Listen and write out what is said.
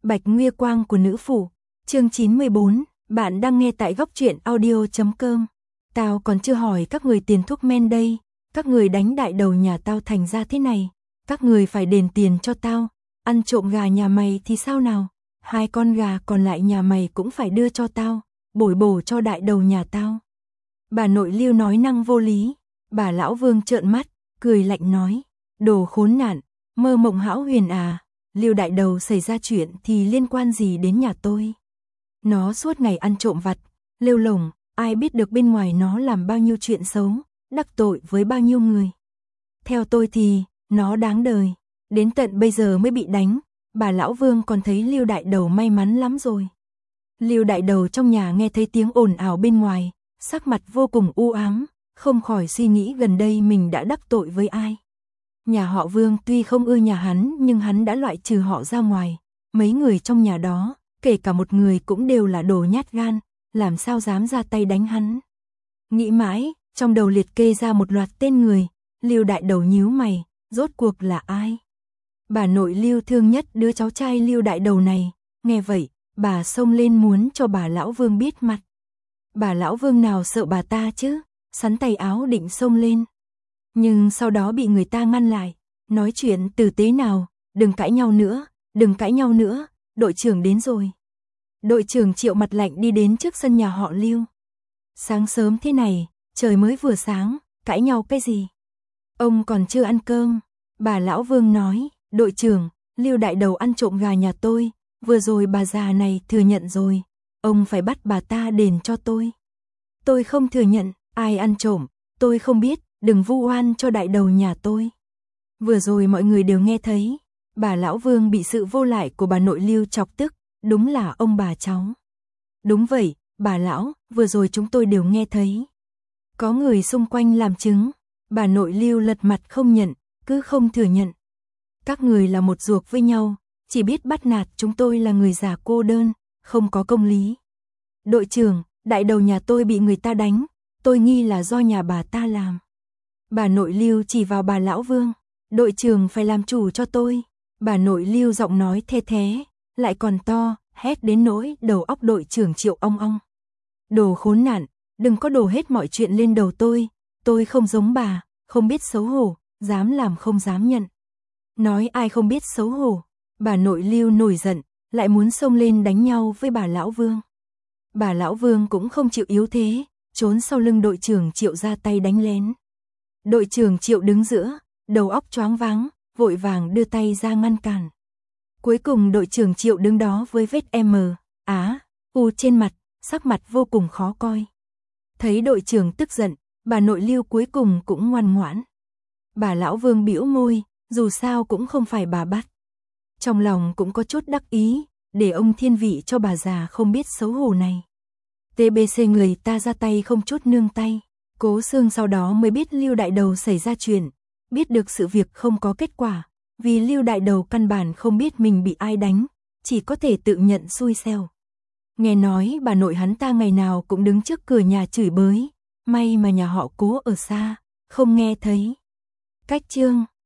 Bạch Nguy Quang của nữ phủ, chương 94, bạn đang nghe tại góc truyện audio.com. Tao còn chưa hỏi các người tiền thuốc men đây, các người đánh đại đầu nhà tao thành ra thế này, các người phải đền tiền cho tao, ăn trộm gà nhà mày thì sao nào, 2 con gà còn lại nhà mày cũng phải đưa cho tao, bồi bổ cho đại đầu nhà tao. Bà nội Lưu nói năng vô lý, bà lão Vương trợn mắt, cười lạnh nói, đồ khốn nạn, mơ mộng hão huyền à. Lưu đại đầu xảy ra chuyện thì liên quan gì đến nhà tôi? Nó suốt ngày ăn trộm vặt, lêu lổng, ai biết được bên ngoài nó làm bao nhiêu chuyện xấu, đắc tội với bao nhiêu người. Theo tôi thì, nó đáng đời, đến tận bây giờ mới bị đánh, bà lão Vương còn thấy Lưu đại đầu may mắn lắm rồi. Lưu đại đầu trong nhà nghe thấy tiếng ồn ào bên ngoài, sắc mặt vô cùng u ám, không khỏi suy nghĩ gần đây mình đã đắc tội với ai. Nhà họ Vương tuy không ưa nhà hắn nhưng hắn đã loại trừ họ ra ngoài, mấy người trong nhà đó, kể cả một người cũng đều là đồ nhát gan, làm sao dám ra tay đánh hắn. Nghĩ mãi, trong đầu liệt kê ra một loạt tên người, Lưu đại đầu nhíu mày, rốt cuộc là ai? Bà nội Lưu thương nhất đứa cháu trai Lưu đại đầu này, nghe vậy, bà xông lên muốn cho bà lão Vương biết mặt. Bà lão Vương nào sợ bà ta chứ, sắn tay áo định xông lên. Nhưng sau đó bị người ta ngăn lại, nói chuyện tử tế nào, đừng cãi nhau nữa, đừng cãi nhau nữa, đội trưởng đến rồi. Đội trưởng Triệu mặt lạnh đi đến trước sân nhà họ Lưu. Sáng sớm thế này, trời mới vừa sáng, cãi nhau cái gì? Ông còn chưa ăn cơm, bà lão Vương nói, đội trưởng, Lưu đại đầu ăn trộm gà nhà tôi, vừa rồi bà già này thừa nhận rồi, ông phải bắt bà ta đền cho tôi. Tôi không thừa nhận, ai ăn trộm, tôi không biết. Đừng vu oan cho đại đầu nhà tôi. Vừa rồi mọi người đều nghe thấy, bà lão Vương bị sự vô lại của bà nội Lưu chọc tức, đúng là ông bà cháu. Đúng vậy, bà lão, vừa rồi chúng tôi đều nghe thấy. Có người xung quanh làm chứng, bà nội Lưu lật mặt không nhận, cứ không thừa nhận. Các người là một ruột với nhau, chỉ biết bắt nạt chúng tôi là người già cô đơn, không có công lý. Đội trưởng, đại đầu nhà tôi bị người ta đánh, tôi nghi là do nhà bà ta làm. Bà nội Lưu chỉ vào bà lão Vương, đội trưởng phải làm chủ cho tôi. Bà nội Lưu giọng nói the thế, lại còn to, hét đến nỗi đầu óc đội trưởng Triệu ong ong. Đồ khốn nạn, đừng có đổ hết mọi chuyện lên đầu tôi không giống bà, không biết xấu hổ, dám làm không dám nhận. Nói ai không biết xấu hổ, bà nội Lưu nổi giận, lại muốn xông lên đánh nhau với bà lão Vương. Bà lão Vương cũng không chịu yếu thế, trốn sau lưng đội trưởng Triệu ra tay đánh lén. Đội trưởng Triệu đứng giữa, đầu óc choáng váng, vội vàng đưa tay ra ngăn cản. Cuối cùng đội trưởng Triệu đứng đó với vết U trên mặt, sắc mặt vô cùng khó coi. Thấy đội trưởng tức giận, bà nội Lưu cuối cùng cũng ngoan ngoãn. Bà lão Vương bĩu môi, dù sao cũng không phải bà bắt. Trong lòng cũng có chút đắc ý, để ông thiên vị cho bà già không biết xấu hổ này. TBC người ta ra tay không chút nương tay. Cố Xương sau đó mới biết Lưu đại đầu xảy ra chuyện, biết được sự việc không có kết quả, vì Lưu đại đầu căn bản không biết mình bị ai đánh, chỉ có thể tự nhận xui xẻo. Nghe nói bà nội hắn ta ngày nào cũng đứng trước cửa nhà chửi bới, may mà nhà họ Cố ở xa, không nghe thấy. Cách chương